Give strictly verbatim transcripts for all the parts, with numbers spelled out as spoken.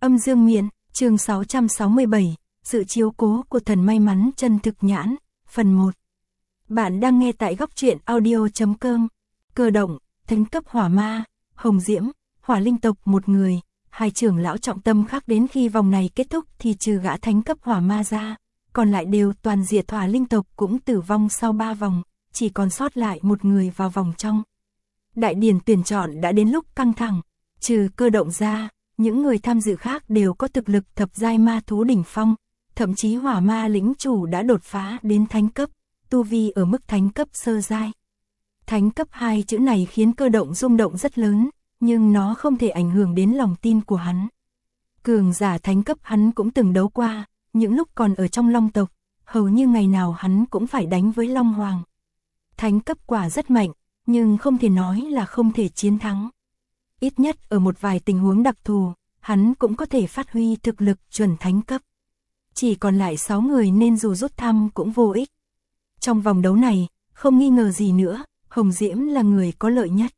Âm dương miện, chương sáu trăm sáu mươi bảy, sự chiếu cố của thần may mắn chân thực nhãn, phần một. Bạn đang nghe tại góc truyện audio chấm com. Cơ động, thánh cấp hỏa ma, hồng diễm, hỏa linh tộc một người, hai trưởng lão trọng tâm khác đến khi vòng này kết thúc thì trừ gã thánh cấp hỏa ma ra, còn lại đều toàn diệt. Hỏa linh tộc cũng tử vong sau ba vòng, chỉ còn sót lại một người vào vòng trong. Đại điển tuyển chọn đã đến lúc căng thẳng, trừ cơ động ra, những người tham dự khác đều có thực lực thập giai ma thú đỉnh phong, thậm chí hỏa ma lĩnh chủ đã đột phá đến thánh cấp, tu vi ở mức thánh cấp sơ giai. Thánh cấp hai chữ này khiến cơ động rung động rất lớn, nhưng nó không thể ảnh hưởng đến lòng tin của hắn. Cường giả thánh cấp hắn cũng từng đấu qua, những lúc còn ở trong Long tộc, hầu như ngày nào hắn cũng phải đánh với Long Hoàng. Thánh cấp quả rất mạnh, nhưng không thể nói là không thể chiến thắng. Ít nhất ở một vài tình huống đặc thù, hắn cũng có thể phát huy thực lực chuẩn thánh cấp. Chỉ còn lại sáu người nên dù rút thăm cũng vô ích. Trong vòng đấu này, không nghi ngờ gì nữa, Hồng Diễm là người có lợi nhất.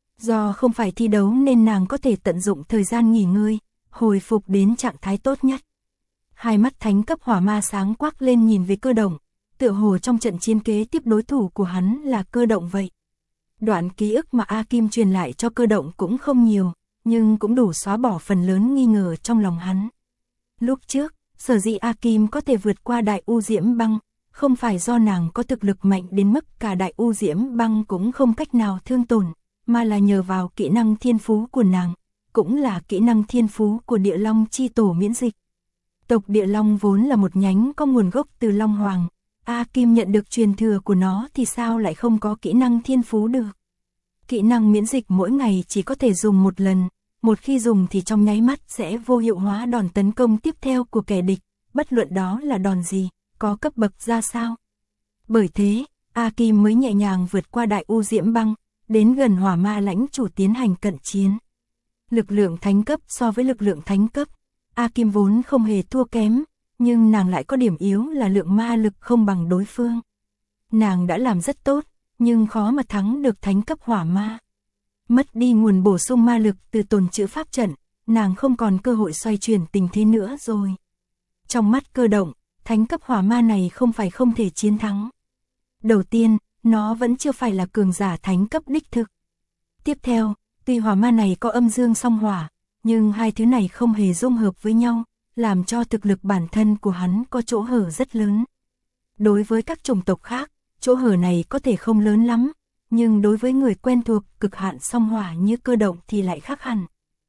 Do không phải thi đấu nên nàng có thể tận dụng thời gian nghỉ ngơi, hồi phục đến trạng thái tốt nhất. Hai mắt thánh cấp hỏa ma sáng quắc lên nhìn về cơ động, tựa hồ trong trận chiến kế tiếp đối thủ của hắn là cơ động vậy. Đoạn ký ức mà A Kim truyền lại cho cơ động cũng không nhiều, nhưng cũng đủ xóa bỏ phần lớn nghi ngờ trong lòng hắn. Lúc trước, sở dĩ A Kim có thể vượt qua đại u diễm băng, không phải do nàng có thực lực mạnh đến mức cả đại u diễm băng cũng không cách nào thương tổn, mà là nhờ vào kỹ năng thiên phú của nàng, cũng là kỹ năng thiên phú của địa long chi tổ miễn dịch. Tộc địa long vốn là một nhánh có nguồn gốc từ Long Hoàng, A Kim nhận được truyền thừa của nó thì sao lại không có kỹ năng thiên phú được. Kỹ năng miễn dịch mỗi ngày chỉ có thể dùng một lần, một khi dùng thì trong nháy mắt sẽ vô hiệu hóa đòn tấn công tiếp theo của kẻ địch, bất luận đó là đòn gì, có cấp bậc ra sao. Bởi thế, A Kim mới nhẹ nhàng vượt qua đại u diễm băng, đến gần hỏa ma lãnh chủ tiến hành cận chiến. Lực lượng thánh cấp so với lực lượng thánh cấp, A Kim vốn không hề thua kém, nhưng nàng lại có điểm yếu là lượng ma lực không bằng đối phương. Nàng đã làm rất tốt, nhưng khó mà thắng được thánh cấp hỏa ma. Mất đi nguồn bổ sung ma lực từ tồn trữ pháp trận, nàng không còn cơ hội xoay chuyển tình thế nữa rồi. Trong mắt cơ động, thánh cấp hỏa ma này không phải không thể chiến thắng. Đầu tiên, nó vẫn chưa phải là cường giả thánh cấp đích thực. Tiếp theo, tuy hỏa ma này có âm dương song hỏa, nhưng hai thứ này không hề dung hợp với nhau, làm cho thực lực bản thân của hắn có chỗ hở rất lớn. Đối với các chủng tộc khác, chỗ hở này có thể không lớn lắm, nhưng đối với người quen thuộc cực hạn song hỏa như cơ động thì lại khác hẳn.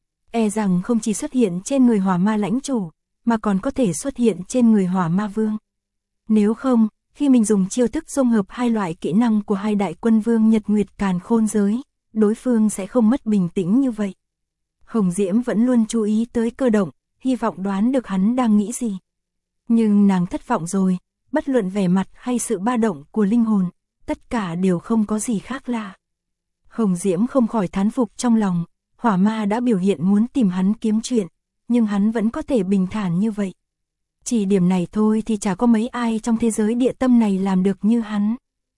E rằng không chỉ xuất hiện trên người hỏa ma lãnh chủ, mà còn có thể xuất hiện trên người hỏa ma vương. Nếu không, khi mình dùng chiêu thức dung hợp hai loại kỹ năng của hai đại quân vương Nhật Nguyệt Càn Khôn giới, đối phương sẽ không mất bình tĩnh như vậy. Hồng Diễm vẫn luôn chú ý tới cơ động, hy vọng đoán được hắn đang nghĩ gì. Nhưng nàng thất vọng rồi, bất luận vẻ mặt hay sự ba động của linh hồn, tất cả đều không có gì khác lạ. Hồng Diễm không khỏi thán phục trong lòng, hỏa ma đã biểu hiện muốn tìm hắn kiếm chuyện, nhưng hắn vẫn có thể bình thản như vậy. Chỉ điểm này thôi thì chả có mấy ai trong thế giới địa tâm này làm được như hắn.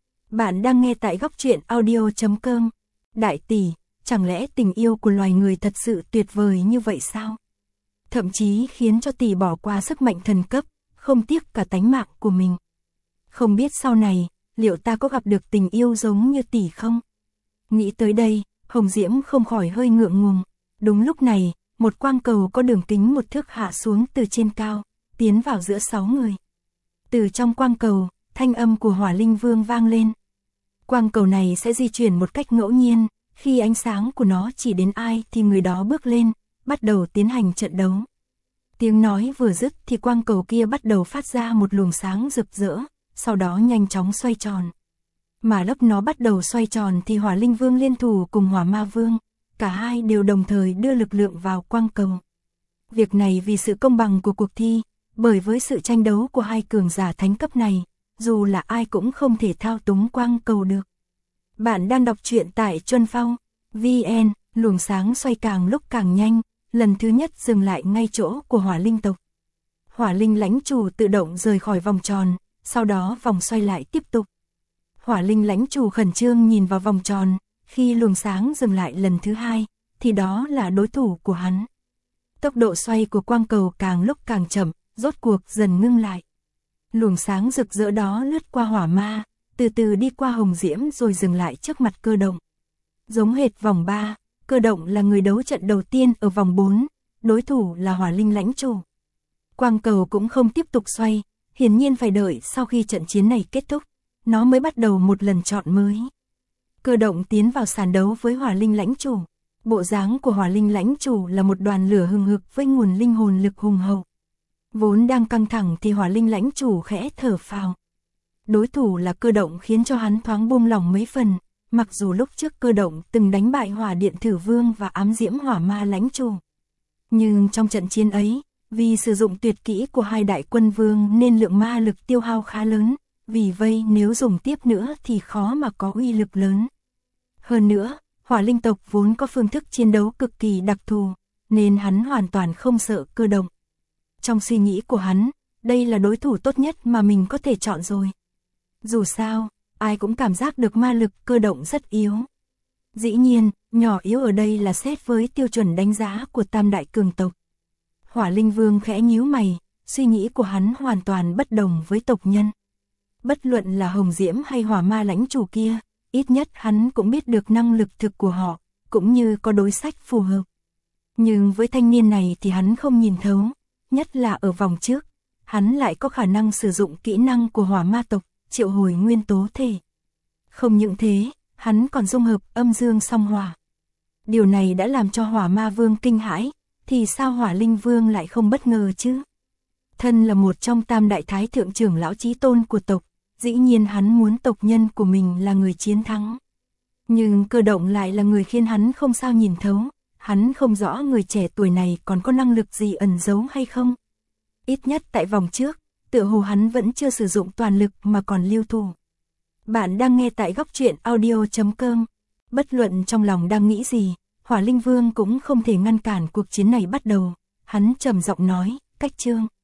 Bạn đang nghe tại góc truyện audio chấm com. Đại tỷ, chẳng lẽ tình yêu của loài người thật sự tuyệt vời như vậy sao? Thậm chí khiến cho tỷ bỏ qua sức mạnh thần cấp, không tiếc cả tánh mạng của mình. Không biết sau này, liệu ta có gặp được tình yêu giống như tỷ không? Nghĩ tới đây, Hồng Diễm không khỏi hơi ngượng ngùng. Đúng lúc này, một quang cầu có đường kính một thước hạ xuống từ trên cao, tiến vào giữa sáu người. Từ trong quang cầu, thanh âm của Hỏa Linh Vương vang lên. Quang cầu này sẽ di chuyển một cách ngẫu nhiên, khi ánh sáng của nó chỉ đến ai thì người đó bước lên, bắt đầu tiến hành trận đấu. Tiếng nói vừa dứt thì quang cầu kia bắt đầu phát ra một luồng sáng rực rỡ, sau đó nhanh chóng xoay tròn. Mà lúc nó bắt đầu xoay tròn thì Hỏa Linh Vương liên thủ cùng Hỏa Ma Vương, cả hai đều đồng thời đưa lực lượng vào quang cầu. Việc này vì sự công bằng của cuộc thi, bởi với sự tranh đấu của hai cường giả thánh cấp này, dù là ai cũng không thể thao túng quang cầu được. Bạn đang đọc truyện tại Chuân Phong vê en, luồng sáng xoay càng lúc càng nhanh, lần thứ nhất dừng lại ngay chỗ của Hỏa Linh tộc. Hỏa Linh lãnh chủ tự động rời khỏi vòng tròn, sau đó vòng xoay lại tiếp tục. Hỏa Linh lãnh chủ khẩn trương nhìn vào vòng tròn, khi luồng sáng dừng lại lần thứ hai, thì đó là đối thủ của hắn. Tốc độ xoay của quang cầu càng lúc càng chậm, rốt cuộc dần ngưng lại. Luồng sáng rực rỡ đó lướt qua hỏa ma, từ từ đi qua hồng diễm rồi dừng lại trước mặt Cơ Động. Giống hệt vòng ba, Cơ Động là người đấu trận đầu tiên ở vòng bốn, đối thủ là Hỏa Linh lãnh chủ. Quang cầu cũng không tiếp tục xoay, hiển nhiên phải đợi sau khi trận chiến này kết thúc, nó mới bắt đầu một lần chọn mới. Cơ Động tiến vào sàn đấu với Hỏa Linh lãnh chủ. Bộ dáng của Hỏa Linh lãnh chủ là một đoàn lửa hừng hực với nguồn linh hồn lực hùng hậu. Vốn đang căng thẳng thì Hỏa Linh lãnh chủ khẽ thở phào. Đối thủ là Cơ Động khiến cho hắn thoáng buông lỏng mấy phần, mặc dù lúc trước Cơ Động từng đánh bại Hỏa Điện Thử Vương và ám diễm Hỏa Ma lãnh chủ. Nhưng trong trận chiến ấy, vì sử dụng tuyệt kỹ của hai đại quân vương nên lượng ma lực tiêu hao khá lớn, vì vậy nếu dùng tiếp nữa thì khó mà có uy lực lớn. Hơn nữa, Hỏa Linh tộc vốn có phương thức chiến đấu cực kỳ đặc thù, nên hắn hoàn toàn không sợ Cơ Động. Trong suy nghĩ của hắn, đây là đối thủ tốt nhất mà mình có thể chọn rồi. Dù sao, ai cũng cảm giác được ma lực Cơ Động rất yếu. Dĩ nhiên, nhỏ yếu ở đây là xét với tiêu chuẩn đánh giá của tam đại cường tộc. Hỏa Linh Vương khẽ nhíu mày, suy nghĩ của hắn hoàn toàn bất đồng với tộc nhân. Bất luận là Hồng Diễm hay Hỏa Ma lãnh chủ kia, ít nhất hắn cũng biết được năng lực thực của họ, cũng như có đối sách phù hợp. Nhưng với thanh niên này thì hắn không nhìn thấu, nhất là ở vòng trước, hắn lại có khả năng sử dụng kỹ năng của Hỏa Ma tộc, triệu hồi nguyên tố thể. Không những thế, hắn còn dung hợp âm dương song hỏa. Điều này đã làm cho Hỏa Ma Vương kinh hãi, thì sao Hỏa Linh Vương lại không bất ngờ chứ? Thân là một trong tam đại thái thượng trưởng lão chí tôn của tộc, dĩ nhiên hắn muốn tộc nhân của mình là người chiến thắng. Nhưng Cơ Động lại là người khiến hắn không sao nhìn thấu, hắn không rõ người trẻ tuổi này còn có năng lực gì ẩn giấu hay không. Ít nhất tại vòng trước, tựa hồ hắn vẫn chưa sử dụng toàn lực mà còn lưu thủ. Bạn đang nghe tại góc truyện audio chấm com. Bất luận trong lòng đang nghĩ gì, Hỏa Linh Vương cũng không thể ngăn cản cuộc chiến này bắt đầu. Hắn trầm giọng nói, cách chương.